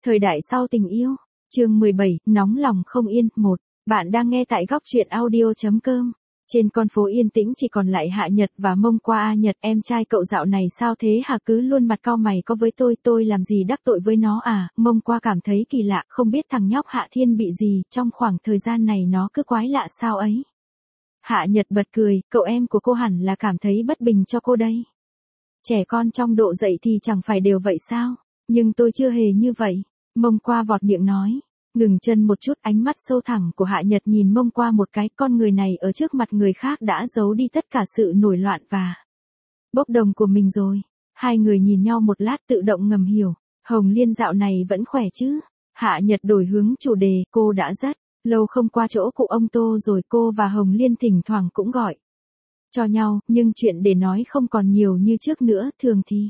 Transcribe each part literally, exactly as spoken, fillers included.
Thời đại sau tình yêu, chương mười bảy, nóng lòng không yên, một. Bạn đang nghe tại góc truyện audio.com. Trên con phố yên tĩnh chỉ còn lại Hạ Nhật và Mông Qua. A Nhật, em trai cậu dạo này sao thế hả, cứ luôn mặt cau mày có với tôi, tôi làm gì đắc tội với nó à? Mông Qua cảm thấy kỳ lạ, không biết thằng nhóc Hạ Thiên bị gì, trong khoảng thời gian này nó cứ quái lạ sao ấy. Hạ Nhật bật cười, cậu em của cô hẳn là cảm thấy bất bình cho cô đây. Trẻ con trong độ dậy thì chẳng phải đều vậy sao? Nhưng tôi chưa hề như vậy. Mông Qua vọt miệng nói. Ngừng chân một chút, ánh mắt sâu thẳm của Hạ Nhật nhìn Mông Qua một cái, con người này ở trước mặt người khác đã giấu đi tất cả sự nổi loạn và bốc đồng của mình rồi. Hai người nhìn nhau một lát tự động ngầm hiểu. Hồng Liên dạo này vẫn khỏe chứ? Hạ Nhật đổi hướng chủ đề, cô đã rất lâu không qua chỗ cụ ông Tô rồi, cô và Hồng Liên thỉnh thoảng cũng gọi cho nhau, nhưng chuyện để nói không còn nhiều như trước nữa, thường thì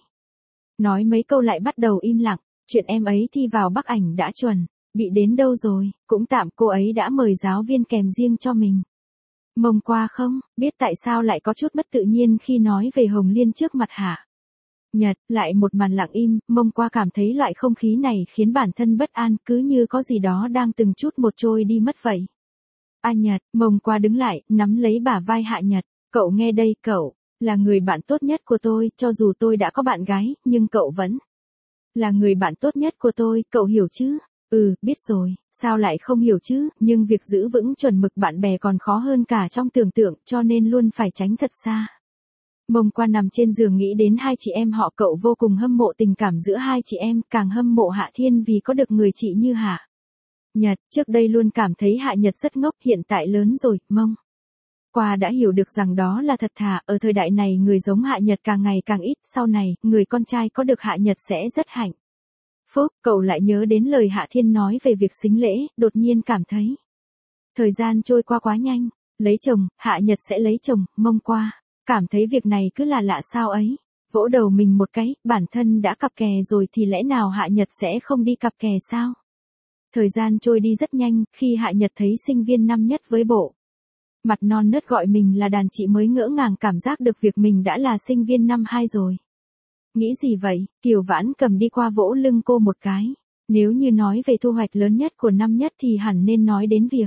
nói mấy câu lại bắt đầu im lặng. Chuyện em ấy thi vào Bắc Ảnh đã chuẩn bị đến đâu rồi? Cũng tạm, cô ấy đã mời giáo viên kèm riêng cho mình. Mông Qua không biết tại sao lại có chút mất tự nhiên khi nói về Hồng Liên trước mặt Hạ Nhật. Lại một màn lặng im, Mông Qua cảm thấy loại không khí này khiến bản thân bất an, cứ như có gì đó đang từng chút một trôi đi mất vậy. A Nhật, Mông Qua đứng lại, nắm lấy bả vai Hạ Nhật. Cậu nghe đây, cậu là người bạn tốt nhất của tôi, cho dù tôi đã có bạn gái, nhưng cậu vẫn là người bạn tốt nhất của tôi, cậu hiểu chứ? Ừ, biết rồi, sao lại không hiểu chứ, nhưng việc giữ vững chuẩn mực bạn bè còn khó hơn cả trong tưởng tượng, cho nên luôn phải tránh thật xa. Mông Qua nằm trên giường nghĩ đến hai chị em họ, cậu vô cùng hâm mộ tình cảm giữa hai chị em, càng hâm mộ Hạ Thiên vì có được người chị như Hạ Nhật. Trước đây luôn cảm thấy Hạ Nhật rất ngốc, hiện tại lớn rồi, Mông Qua đã hiểu được rằng đó là thật thà, ở thời đại này người giống Hạ Nhật càng ngày càng ít, sau này, người con trai có được Hạ Nhật sẽ rất hạnh phúc. Cậu lại nhớ đến lời Hạ Thiên nói về việc sính lễ, đột nhiên cảm thấy thời gian trôi qua quá nhanh. Lấy chồng, Hạ Nhật sẽ lấy chồng, Mông Qua cảm thấy việc này cứ là lạ sao ấy. Vỗ đầu mình một cái, bản thân đã cặp kè rồi thì lẽ nào Hạ Nhật sẽ không đi cặp kè sao? Thời gian trôi đi rất nhanh, khi Hạ Nhật thấy sinh viên năm nhất với bộ mặt non nớt gọi mình là đàn chị mới ngỡ ngàng cảm giác được việc mình đã là sinh viên năm hai rồi. Nghĩ gì vậy? Kiều Vãn Cầm đi qua vỗ lưng cô một cái. Nếu như nói về thu hoạch lớn nhất của năm nhất thì hẳn nên nói đến việc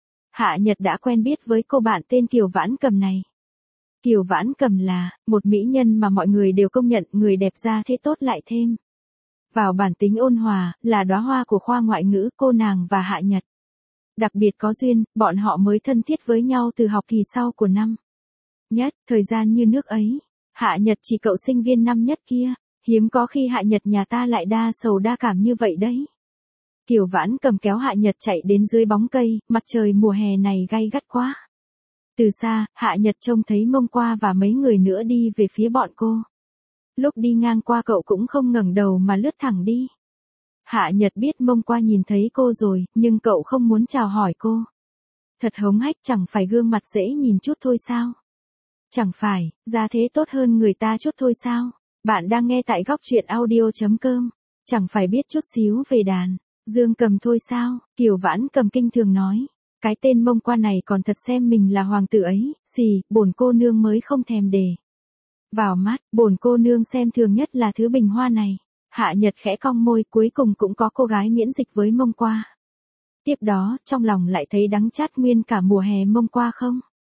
Hạ Nhật đã quen biết với cô bạn tên Kiều Vãn Cầm này. Kiều Vãn Cầm là một mỹ nhân mà mọi người đều công nhận, người đẹp da thế tốt lại thêm vào bản tính ôn hòa, là đóa hoa của khoa ngoại ngữ. Cô nàng và Hạ Nhật đặc biệt có duyên, bọn họ mới thân thiết với nhau từ học kỳ sau của năm nhất. Thời gian như nước ấy. Hạ Nhật chỉ cậu sinh viên năm nhất kia, hiếm có khi Hạ Nhật nhà ta lại đa sầu đa cảm như vậy đấy. Kiều Vãn Cầm kéo Hạ Nhật chạy đến dưới bóng cây, mặt trời mùa hè này gay gắt quá. Từ xa, Hạ Nhật trông thấy Mông Qua và mấy người nữa đi về phía bọn cô. Lúc đi ngang qua cậu cũng không ngẩng đầu mà lướt thẳng đi. Hạ Nhật biết Mông Qua nhìn thấy cô rồi, nhưng cậu không muốn chào hỏi cô. Thật hống hách, chẳng phải gương mặt dễ nhìn chút thôi sao? Chẳng phải, ra thế tốt hơn người ta chút thôi sao? Bạn đang nghe tại góc truyện audio.com. Chẳng phải biết chút xíu về đàn Dương Cầm thôi sao? Kiều Vãn Cầm kinh thường nói. Cái tên Mông Qua này còn thật xem mình là hoàng tử ấy, xì, bổn cô nương mới không thèm để vào mắt, bổn cô nương xem thường nhất là thứ bình hoa này. Hạ Nhật khẽ cong môi, cuối cùng cũng có cô gái miễn dịch với Mông Qua. Tiếp đó, trong lòng lại thấy đắng chát nguyên cả mùa hè. Mông Qua không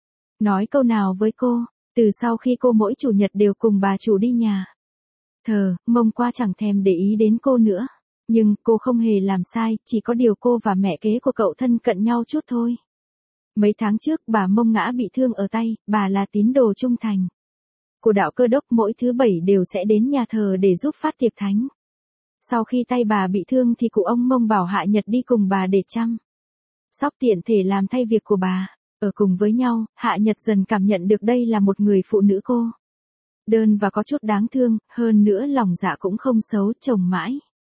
nói câu nào với cô, từ sau khi cô mỗi chủ nhật đều cùng bà chủ đi nhà thờ, Mông Qua chẳng thèm để ý đến cô nữa. Nhưng, cô không hề làm sai, chỉ có điều cô và mẹ kế của cậu thân cận nhau chút thôi. Mấy tháng trước, bà Mông ngã bị thương ở tay, bà là tín đồ trung thành của đạo Cơ Đốc, mỗi thứ bảy đều sẽ đến nhà thờ để giúp phát tiệc thánh. Sau khi tay bà bị thương thì cụ ông Mông bảo Hạ Nhật đi cùng bà để chăm sóc, tiện thể làm thay việc của bà. Ở cùng với nhau, Hạ Nhật dần cảm nhận được đây là một người phụ nữ cô đơn và có chút đáng thương, hơn nữa lòng dạ cũng không xấu. Chồng mãi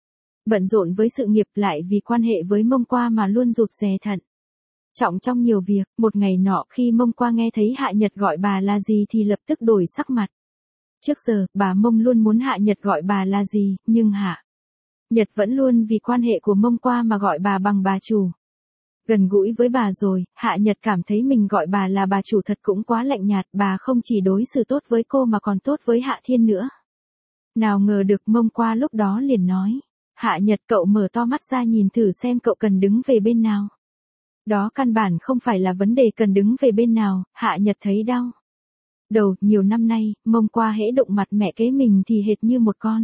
bận rộn với sự nghiệp, lại vì quan hệ với Mông Qua mà luôn rụt rè thận trọng trong nhiều việc. Một ngày nọ, khi Mông Qua nghe thấy Hạ Nhật gọi bà là gì thì lập tức đổi sắc mặt. Trước giờ, bà Mông luôn muốn Hạ Nhật gọi bà là gì, nhưng Hạ Nhật vẫn luôn vì quan hệ của Mông Qua mà gọi bà bằng bà chủ. Gần gũi với bà rồi, Hạ Nhật cảm thấy mình gọi bà là bà chủ thật cũng quá lạnh nhạt, bà không chỉ đối xử tốt với cô mà còn tốt với Hạ Thiên nữa. Nào ngờ được Mông Qua lúc đó liền nói. Hạ Nhật, cậu mở to mắt ra nhìn thử xem cậu cần đứng về bên nào. Đó căn bản không phải là vấn đề cần đứng về bên nào, Hạ Nhật thấy đau đầu. Nhiều năm nay, mông qua hễ đụng mặt mẹ kế mình thì hệt như một con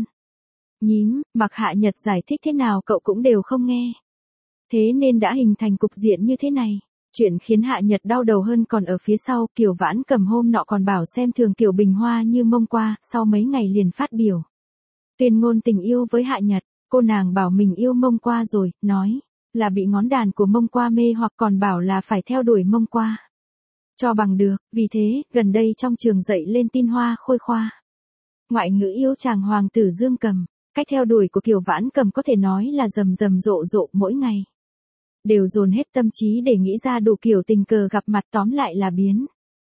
nhím, mặc Hạ Nhật giải thích thế nào cậu cũng đều không nghe. Thế nên đã hình thành cục diện như thế này. Chuyện khiến Hạ Nhật đau đầu hơn còn ở phía sau. Kiều Vãn Cầm hôm nọ còn bảo xem thường Kiều Bình Hoa như mông qua, sau mấy ngày liền phát biểu tuyên ngôn tình yêu với Hạ Nhật. Cô nàng bảo mình yêu mông qua rồi, nói là bị ngón đàn của mông qua mê hoặc, còn bảo là phải theo đuổi mông qua cho bằng được. Vì thế, gần đây trong trường dậy lên tin hoa khôi khoa ngoại ngữ yêu chàng hoàng tử Dương Cầm. Cách theo đuổi của Kiều Vãn Cầm có thể nói là rầm rầm rộ rộ, mỗi ngày đều dồn hết tâm trí để nghĩ ra đủ kiểu tình cờ gặp mặt, tóm lại là biến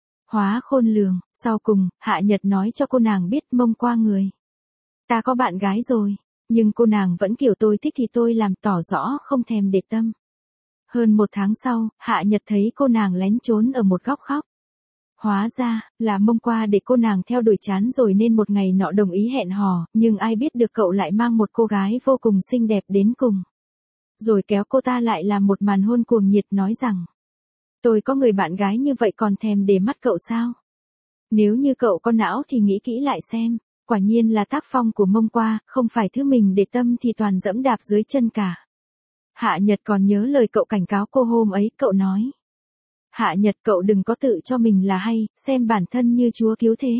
hóa khôn lường. Sau cùng, Hạ Nhật nói cho cô nàng biết mông qua người ta có bạn gái rồi, nhưng cô nàng vẫn kiểu tôi thích thì tôi làm, tỏ rõ không thèm để tâm. Hơn một tháng sau, Hạ Nhật thấy cô nàng lén trốn ở một góc khóc. Hóa ra, là mông qua để cô nàng theo đuổi chán rồi nên một ngày nọ đồng ý hẹn hò, nhưng ai biết được cậu lại mang một cô gái vô cùng xinh đẹp đến cùng. Rồi kéo cô ta lại làm một màn hôn cuồng nhiệt, nói rằng tôi có người bạn gái như vậy còn thèm để mắt cậu sao? Nếu như cậu có não thì nghĩ kỹ lại xem. Quả nhiên là tác phong của mông qua, không phải thứ mình để tâm thì toàn dẫm đạp dưới chân cả. Hạ Nhật còn nhớ lời cậu cảnh cáo cô hôm ấy, cậu nói: Hạ Nhật, cậu đừng có tự cho mình là hay, xem bản thân như chúa cứu thế.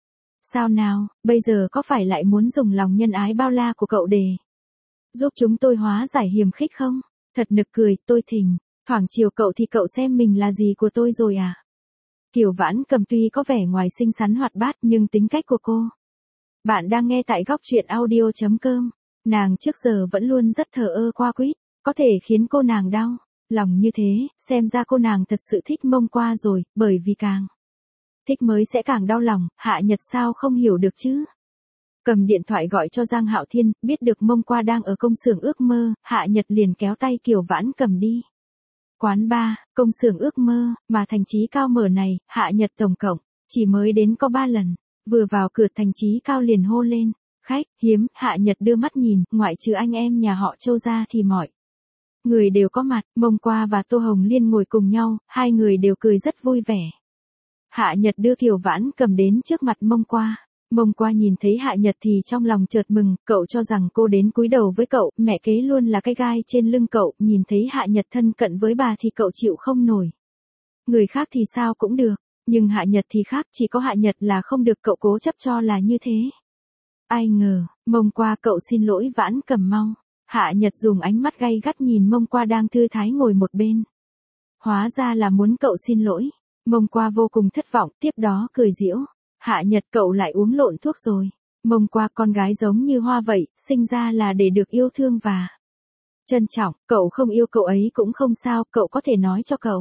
Sao nào, bây giờ có phải lại muốn dùng lòng nhân ái bao la của cậu để giúp chúng tôi hóa giải hiềm khích không? Thật nực cười, tôi thỉnh thoảng chiều cậu thì cậu xem mình là gì của tôi rồi à? Kiều Vãn Cầm tuy có vẻ ngoài xinh xắn hoạt bát nhưng tính cách của cô. Bạn đang nghe tại góc truyện audio chấm com. Nàng trước giờ vẫn luôn rất thờ ơ qua quýt, có thể khiến cô nàng đau lòng như thế, xem ra cô nàng thật sự thích mông qua rồi, bởi vì càng thích mới sẽ càng đau lòng. Hạ Nhật sao không hiểu được chứ? Cầm điện thoại gọi cho Giang Hạo Thiên, biết được mông qua đang ở công xưởng ước mơ, Hạ Nhật liền kéo tay Kiều Vãn Cầm đi quán bar, công xưởng ước mơ, mà Thành Chí Cao mở này, Hạ Nhật tổng cộng chỉ mới đến có ba lần. Vừa vào cửa Thành Chí Cao liền hô lên: khách, hiếm. Hạ Nhật đưa mắt nhìn, ngoại trừ anh em nhà họ Châu ra thì mọi người đều có mặt. Mông qua và Tô Hồng Liên ngồi cùng nhau, hai người đều cười rất vui vẻ. Hạ Nhật đưa Kiều Vãn Cầm đến trước mặt mông qua. Mông qua nhìn thấy Hạ Nhật thì trong lòng chợt mừng, cậu cho rằng cô đến cúi đầu với cậu, mẹ kế luôn là cái gai trên lưng cậu, nhìn thấy Hạ Nhật thân cận với bà thì cậu chịu không nổi. Người khác thì sao cũng được, nhưng Hạ Nhật thì khác, chỉ có Hạ Nhật là không được, cậu cố chấp cho là như thế. Ai ngờ, mông qua, cậu xin lỗi Vãn Cầm mau. Hạ Nhật dùng ánh mắt gay gắt nhìn mông qua đang thư thái ngồi một bên. Hóa ra là muốn cậu xin lỗi. Mông qua vô cùng thất vọng, tiếp đó cười giễu: Hạ Nhật, cậu lại uống lộn thuốc rồi. Mông qua, con gái giống như hoa vậy, sinh ra là để được yêu thương và trân trọng, cậu không yêu cậu ấy cũng không sao, cậu có thể nói cho cậu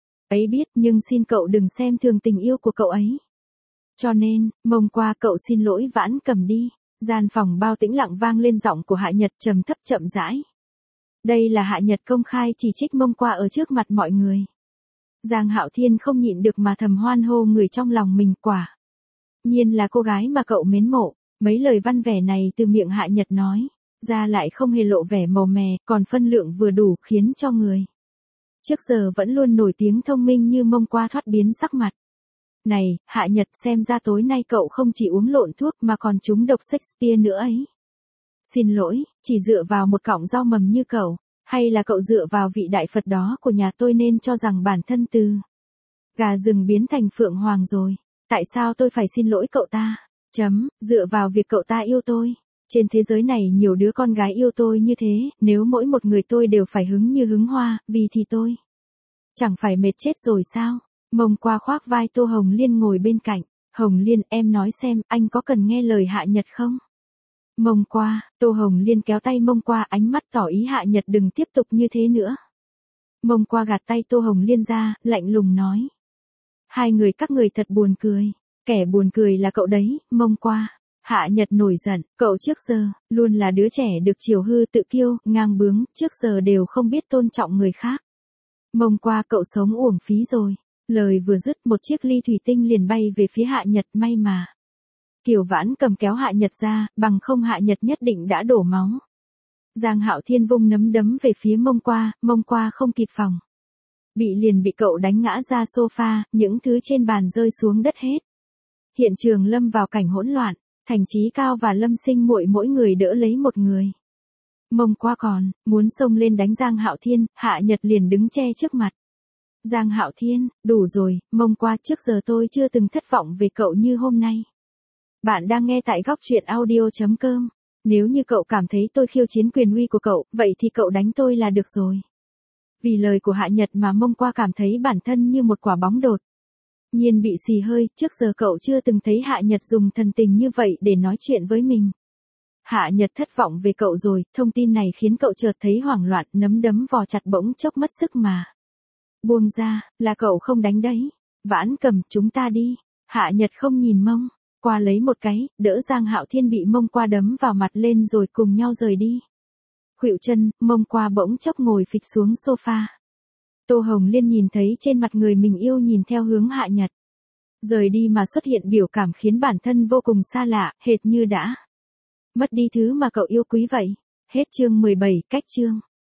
ấy biết, nhưng xin cậu đừng xem thường tình yêu của cậu ấy. Cho nên, mông qua, cậu xin lỗi Vãn Cầm đi. Gian phòng bao tĩnh lặng vang lên giọng của Hạ Nhật trầm thấp chậm rãi. Đây là Hạ Nhật công khai chỉ trích mông qua ở trước mặt mọi người. Giang Hạo Thiên không nhịn được mà thầm hoan hô người trong lòng mình, quả nhiên là cô gái mà cậu mến mộ. Mấy lời văn vẻ này từ miệng Hạ Nhật nói ra lại không hề lộ vẻ màu mè, còn phân lượng vừa đủ, khiến cho người trước giờ vẫn luôn nổi tiếng thông minh như mông qua thoát biến sắc mặt. Này, Hạ Nhật, xem ra tối nay cậu không chỉ uống lộn thuốc mà còn trúng độc Shakespeare nữa ấy. Xin lỗi, chỉ dựa vào một cọng rau mầm như cậu, hay là cậu dựa vào vị đại Phật đó của nhà tôi nên cho rằng bản thân từ gà rừng biến thành phượng hoàng rồi. Tại sao tôi phải xin lỗi cậu ta? Chấm, dựa vào việc cậu ta yêu tôi. Trên thế giới này nhiều đứa con gái yêu tôi như thế, nếu mỗi một người tôi đều phải hứng như hứng hoa, vì thì tôi chẳng phải mệt chết rồi sao? Mông qua khoác vai Tô Hồng Liên ngồi bên cạnh. Hồng Liên, em nói xem, anh có cần nghe lời Hạ Nhật không? Mông qua, Tô Hồng Liên kéo tay mông qua, ánh mắt tỏ ý Hạ Nhật đừng tiếp tục như thế nữa. Mông qua gạt tay Tô Hồng Liên ra, lạnh lùng nói: hai người các người thật buồn cười. Kẻ buồn cười là cậu đấy, mông qua. Hạ Nhật nổi giận, cậu trước giờ luôn là đứa trẻ được chiều hư tự kiêu, ngang bướng, trước giờ đều không biết tôn trọng người khác. Mông qua, cậu sống uổng phí rồi. Lời vừa dứt, một chiếc ly thủy tinh liền bay về phía Hạ Nhật, may mà Kiều Vãn Cầm kéo Hạ Nhật ra, bằng không Hạ Nhật nhất định đã đổ máu. Giang Hạo Thiên vung nắm đấm về phía Mông Qua, Mông Qua không kịp phòng. Bị liền bị cậu đánh ngã ra sofa, những thứ trên bàn rơi xuống đất hết. Hiện trường lâm vào cảnh hỗn loạn, Thành Chí Cao và Lâm Sinh Muội mỗi người đỡ lấy một người. Mông Qua còn muốn xông lên đánh Giang Hạo Thiên, Hạ Nhật liền đứng che trước mặt. Giang Hạo Thiên, đủ rồi, Mông Qua, trước giờ tôi chưa từng thất vọng về cậu như hôm nay. Bạn đang nghe tại góc truyện audio chấm com. Nếu như cậu cảm thấy tôi khiêu chiến quyền uy của cậu, vậy thì cậu đánh tôi là được rồi. Vì lời của Hạ Nhật mà Mông Qua cảm thấy bản thân như một quả bóng đột nhiên bị xì hơi, trước giờ cậu chưa từng thấy Hạ Nhật dùng thần tình như vậy để nói chuyện với mình. Hạ Nhật thất vọng về cậu rồi, thông tin này khiến cậu chợt thấy hoảng loạn, nắm đấm vò chặt bỗng chốc mất sức mà. Buông ra, là cậu không đánh đấy. Vãn Cầm, chúng ta đi. Hạ Nhật không nhìn Mông Qua lấy một cái, đỡ Giang Hạo Thiên bị Mông Qua đấm vào mặt lên rồi cùng nhau rời đi. Khuỵu chân, Mông Qua bỗng chốc ngồi phịch xuống sofa. Tô Hồng Liên nhìn thấy trên mặt người mình yêu nhìn theo hướng Hạ Nhật. Rời đi mà xuất hiện biểu cảm khiến bản thân vô cùng xa lạ, hệt như đã mất đi thứ mà cậu yêu quý vậy. Hết chương mười bảy, cách chương.